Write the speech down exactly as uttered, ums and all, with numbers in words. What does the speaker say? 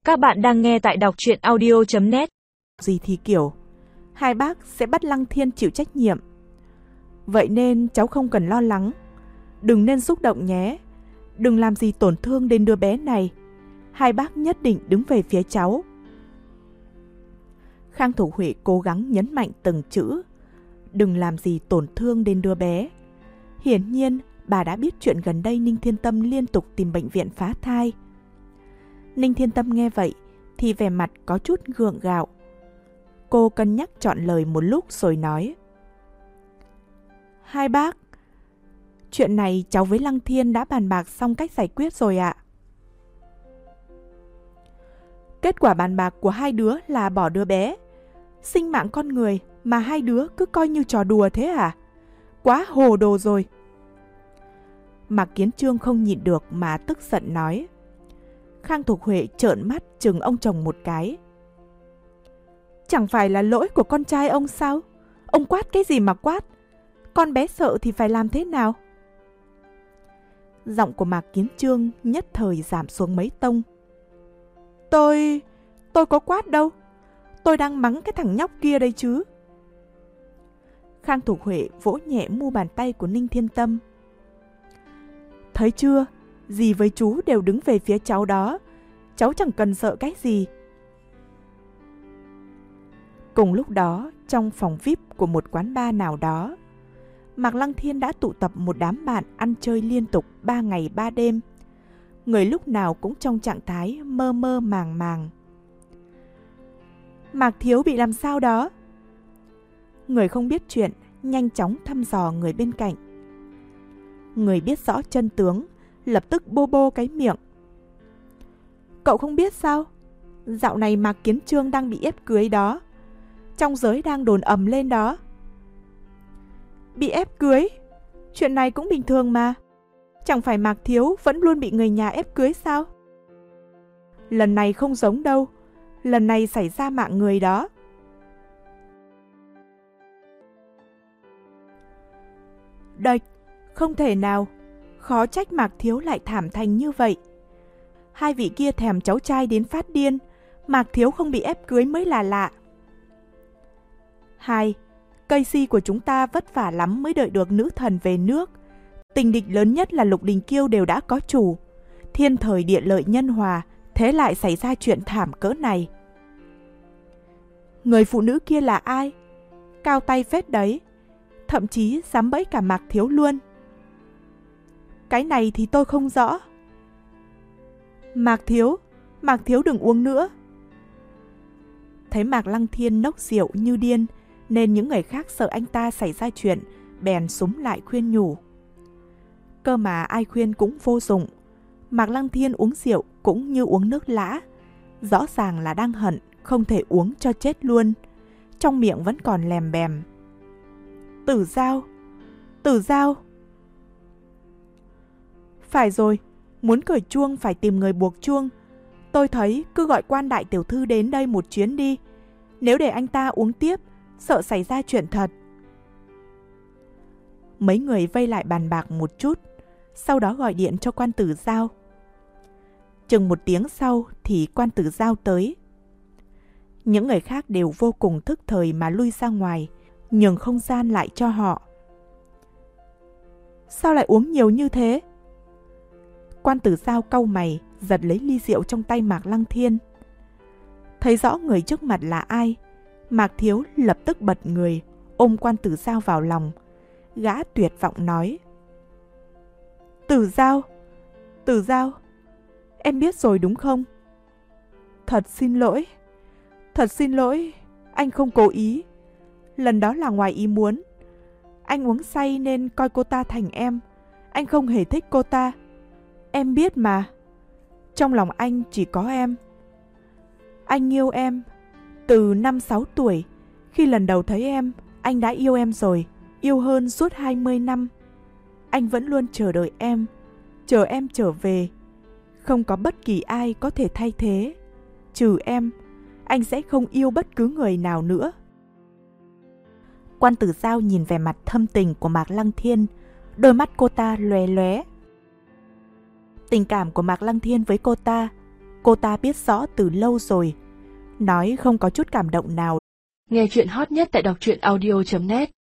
Các bạn đang nghe tại đọc truyện audio chấm net. Gì thì kiểu, hai bác sẽ bắt Lăng Thiên chịu trách nhiệm. Vậy nên cháu không cần lo lắng. Đừng nên xúc động nhé. Đừng làm gì tổn thương đến đứa bé này. Hai bác nhất định đứng về phía cháu. Khang Thủ Huệ cố gắng nhấn mạnh từng chữ. Đừng làm gì tổn thương đến đứa bé. Hiển nhiên, bà đã biết chuyện gần đây Ninh Thiên Tâm liên tục tìm bệnh viện phá thai. Ninh Thiên Tâm nghe vậy thì vẻ mặt có chút gượng gạo. Cô cân nhắc chọn lời một lúc rồi nói: Hai bác, chuyện này cháu với Lăng Thiên đã bàn bạc xong cách giải quyết rồi ạ. Kết quả bàn bạc của hai đứa là bỏ đứa bé. Sinh mạng con người mà hai đứa cứ coi như trò đùa thế à? Quá hồ đồ rồi. Mạc Kiến Trương không nhịn được mà tức giận nói. Khang Thục Huệ trợn mắt chừng ông chồng một cái. Chẳng phải là lỗi của con trai ông sao? Ông quát cái gì mà quát? Con bé sợ thì phải làm thế nào? Giọng của Mạc Kiến Trương nhất thời giảm xuống mấy tông. Tôi... tôi có quát đâu. Tôi đang mắng cái thằng nhóc kia đây chứ. Khang Thục Huệ vỗ nhẹ mu bàn tay của Ninh Thiên Tâm. Thấy chưa? Dì với chú đều đứng về phía cháu đó. Cháu chẳng cần sợ cái gì. Cùng lúc đó, trong phòng vi ai pi của một quán bar nào đó, Mạc Lăng Thiên đã tụ tập một đám bạn ăn chơi liên tục ba ngày ba đêm. Người lúc nào cũng trong trạng thái mơ mơ màng màng. Mạc Thiếu bị làm sao đó? Người không biết chuyện nhanh chóng thăm dò người bên cạnh. Người biết rõ chân tướng lập tức bô bô cái miệng. Cậu không biết sao? Dạo này Mạc Kiến Trương đang bị ép cưới đó. Trong giới đang đồn ầm lên đó. Bị ép cưới? Chuyện này cũng bình thường mà. Chẳng phải Mạc Thiếu vẫn luôn bị người nhà ép cưới sao? Lần này không giống đâu. Lần này xảy ra mạng người đó. Đệch, không thể nào. Khó trách Mạc Thiếu lại thảm thành như vậy. Hai vị kia thèm cháu trai đến phát điên. Mạc Thiếu không bị ép cưới mới là lạ. Hai, cây si của chúng ta vất vả lắm mới đợi được nữ thần về nước. Tình địch lớn nhất là Lục Đình Kiêu đều đã có chủ. Thiên thời địa lợi nhân hòa, thế lại xảy ra chuyện thảm cỡ này. Người phụ nữ kia là ai? Cao tay phết đấy. Thậm chí dám bẫy cả Mạc Thiếu luôn. Cái này thì tôi không rõ. Mạc Thiếu, Mạc Thiếu đừng uống nữa. Thấy Mạc Lăng Thiên nốc rượu như điên, nên những người khác sợ anh ta xảy ra chuyện, bèn xúm lại khuyên nhủ. Cơ mà ai khuyên cũng vô dụng. Mạc Lăng Thiên uống rượu cũng như uống nước lã. Rõ ràng là đang hận, không thể uống cho chết luôn. Trong miệng vẫn còn lèm bèm. Tử Giao, Tử Giao. Phải rồi, muốn cởi chuông phải tìm người buộc chuông. Tôi thấy cứ gọi Quan đại tiểu thư đến đây một chuyến đi. Nếu để anh ta uống tiếp, sợ xảy ra chuyện thật. Mấy người vây lại bàn bạc một chút, sau đó gọi điện cho Quan Tử Giao. Chừng một tiếng sau thì Quan Tử Giao tới. Những người khác đều vô cùng thức thời mà lui ra ngoài, nhường không gian lại cho họ. Sao lại uống nhiều như thế? Quan Tử Giao cau mày, giật lấy ly rượu trong tay Mạc Lăng Thiên. Thấy rõ người trước mặt là ai, Mạc Thiếu lập tức bật người, ôm Quan Tử Giao vào lòng. Gã tuyệt vọng nói. Tử Giao, Tử Giao, em biết rồi đúng không? Thật xin lỗi, thật xin lỗi, anh không cố ý. Lần đó là ngoài ý muốn. Anh uống say nên coi cô ta thành em. Anh không hề thích cô ta. Em biết mà. Trong lòng anh chỉ có em. Anh yêu em. Từ năm sáu tuổi, khi lần đầu thấy em, anh đã yêu em rồi. Yêu hơn suốt hai mươi năm. Anh vẫn luôn chờ đợi em. Chờ em trở về. Không có bất kỳ ai có thể thay thế. Trừ em, anh sẽ không yêu bất cứ người nào nữa. Quan Tử Giao nhìn vẻ mặt thâm tình của Mạc Lăng Thiên, đôi mắt cô ta lóe lóe. Tình cảm của Mạc Lăng Thiên với cô ta cô ta biết rõ từ lâu rồi, nói không có chút cảm động nào. Nghe chuyện hot nhất tại đọc truyện audio chấm net